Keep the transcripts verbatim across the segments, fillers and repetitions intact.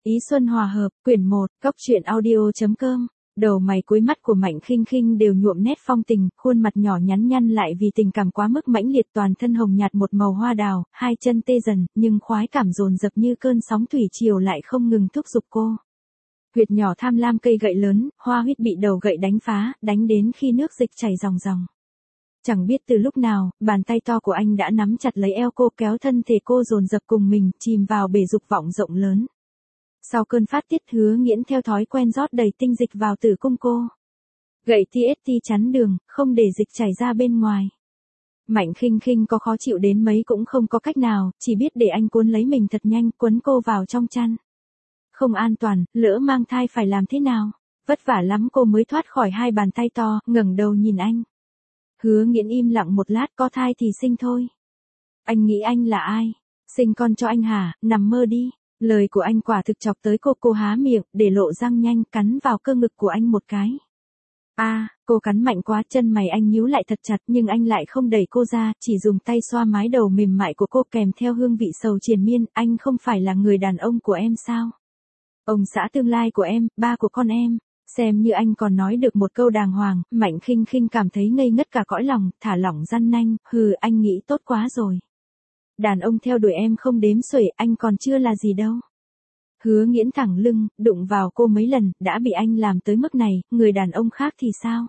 Ý xuân hòa hợp, quyển một, góc truyện audio.com. Đầu mày cuối mắt của Mạnh Khinh Khinh đều nhuộm nét phong tình, khuôn mặt nhỏ nhắn nhăn lại vì tình cảm quá mức mãnh liệt, toàn thân hồng nhạt một màu hoa đào, hai chân tê dần, nhưng khoái cảm dồn dập như cơn sóng thủy triều lại không ngừng thúc giục cô. Huyệt nhỏ tham lam cây gậy lớn, hoa huyết bị đầu gậy đánh phá, đánh đến khi nước dịch chảy ròng ròng. Chẳng biết từ lúc nào, bàn tay to của anh đã nắm chặt lấy eo cô, kéo thân thể cô dồn dập cùng mình, chìm vào bể dục vọng rộng lớn. Sau cơn phát tiết, Hứa Nghiễn theo thói quen rót đầy tinh dịch vào tử cung cô. Gậy tê ét tê chắn đường, không để dịch chảy ra bên ngoài. Mạnh Khinh Khinh có khó chịu đến mấy cũng không có cách nào, chỉ biết để anh cuốn lấy mình thật nhanh, quấn cô vào trong chăn. Không an toàn, lỡ mang thai phải làm thế nào? Vất vả lắm cô mới thoát khỏi hai bàn tay to, ngẩng đầu nhìn anh. Hứa Nghiễn im lặng một lát, có thai thì sinh thôi. Anh nghĩ anh là ai? Sinh con cho anh hả? Nằm mơ đi. Lời của anh quả thực chọc tới cô, cô há miệng, để lộ răng nhanh, cắn vào cơ ngực của anh một cái. A, à, cô cắn mạnh quá, chân mày anh nhíu lại thật chặt, nhưng anh lại không đẩy cô ra, chỉ dùng tay xoa mái đầu mềm mại của cô kèm theo hương vị sầu triền miên. Anh không phải là người đàn ông của em sao? Ông xã tương lai của em, ba của con em. Xem như anh còn nói được một câu đàng hoàng. Mạnh Khinh Khinh cảm thấy ngây ngất cả cõi lòng, thả lỏng răn nanh, hừ, anh nghĩ tốt quá rồi. Đàn ông theo đuổi em không đếm xuể, anh còn chưa là gì đâu. Hứa Nghiễn thẳng lưng, đụng vào cô mấy lần, đã bị anh làm tới mức này, người đàn ông khác thì sao?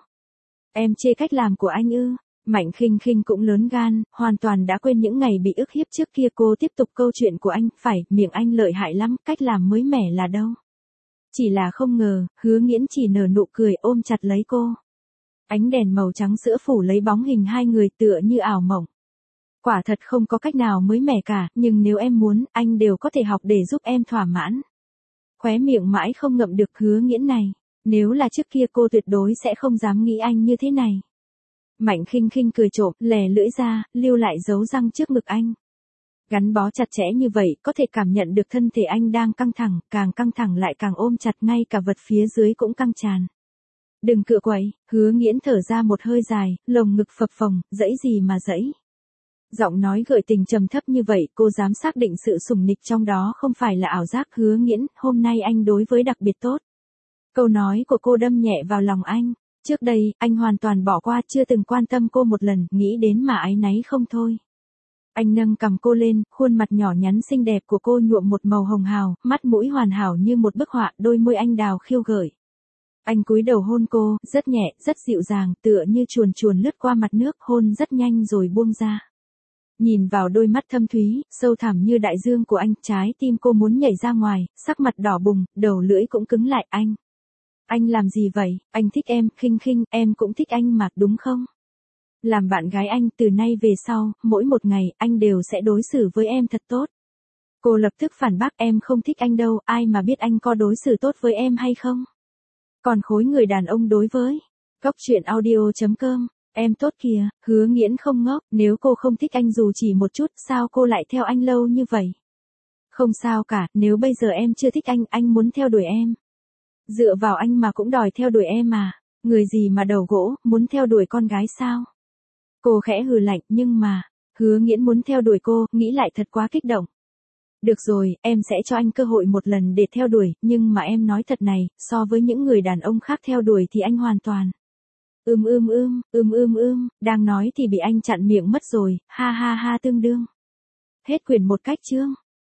Em chê cách làm của anh ư? Mạnh Khinh Khinh cũng lớn gan, hoàn toàn đã quên những ngày bị ức hiếp trước kia. Cô tiếp tục câu chuyện của anh, phải, miệng anh lợi hại lắm, cách làm mới mẻ là đâu. Chỉ là không ngờ, Hứa Nghiễn chỉ nở nụ cười, ôm chặt lấy cô. Ánh đèn màu trắng sữa phủ lấy bóng hình hai người tựa như ảo mộng. Quả thật không có cách nào mới mẻ cả, nhưng nếu em muốn, anh đều có thể học để giúp em thỏa mãn. Khóe miệng mãi không ngậm được Hứa Nghiễn này. Nếu là trước kia cô tuyệt đối sẽ không dám nghĩ anh như thế này. Mạnh Khinh Khinh cười trộm, lè lưỡi ra, lưu lại dấu răng trước ngực anh. Gắn bó chặt chẽ như vậy, có thể cảm nhận được thân thể anh đang căng thẳng, càng căng thẳng lại càng ôm chặt, ngay cả vật phía dưới cũng căng tràn. Đừng cựa quậy, Hứa Nghiễn thở ra một hơi dài, lồng ngực phập phồng, dẫy gì mà dẫy. Giọng nói gợi tình trầm thấp như vậy, cô dám xác định sự sủng nịch trong đó không phải là ảo giác. Hứa Nghiễn, hôm nay anh đối với đặc biệt tốt. Câu nói của cô đâm nhẹ vào lòng anh. Trước đây, anh hoàn toàn bỏ qua, chưa từng quan tâm cô một lần, nghĩ đến mà áy náy không thôi. Anh nâng cằm cô lên, khuôn mặt nhỏ nhắn xinh đẹp của cô nhuộm một màu hồng hào, mắt mũi hoàn hảo như một bức họa, đôi môi anh đào khiêu gợi. Anh cúi đầu hôn cô, rất nhẹ, rất dịu dàng, tựa như chuồn chuồn lướt qua mặt nước, hôn rất nhanh rồi buông ra. Nhìn vào đôi mắt thâm thúy, sâu thẳm như đại dương của anh, trái tim cô muốn nhảy ra ngoài, sắc mặt đỏ bừng, đầu lưỡi cũng cứng lại. Anh, anh làm gì vậy? Anh thích em, Khinh Khinh, em cũng thích anh mà, đúng không? Làm bạn gái anh, từ nay về sau, mỗi một ngày, anh đều sẽ đối xử với em thật tốt. Cô lập tức phản bác, em không thích anh đâu, ai mà biết anh có đối xử tốt với em hay không? Còn khối người đàn ông đối với. Góc truyện audio.com. Em tốt kìa. Hứa Nghiễn không ngốc, nếu cô không thích anh dù chỉ một chút, sao cô lại theo anh lâu như vậy? Không sao cả, nếu bây giờ em chưa thích anh, anh muốn theo đuổi em. Dựa vào anh mà cũng đòi theo đuổi em à? Người gì mà đầu gỗ, muốn theo đuổi con gái sao? Cô khẽ hừ lạnh, nhưng mà, Hứa Nghiễn muốn theo đuổi cô, nghĩ lại thật quá kích động. Được rồi, em sẽ cho anh cơ hội một lần để theo đuổi, nhưng mà em nói thật này, so với những người đàn ông khác theo đuổi thì anh hoàn toàn. Ưm ưm ưm, ưm ưm ưm, đang nói thì bị anh chặn miệng mất rồi, ha ha ha tương đương. Hết quyển một cách chương.